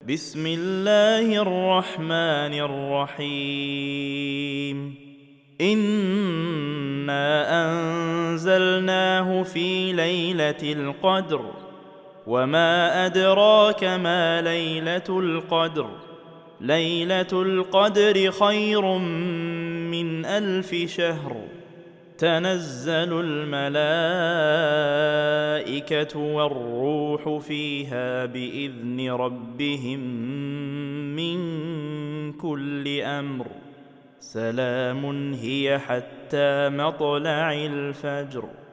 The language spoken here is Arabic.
بسم الله الرحمن الرحيم إنا أنزلناه في ليلة القدر وما أدراك ما ليلة القدر ليلة القدر خير من 1000 شهر تنزل الملائكة والروح فيها بإذن ربهم من كل أمر سلام هي حتى مطلع الفجر.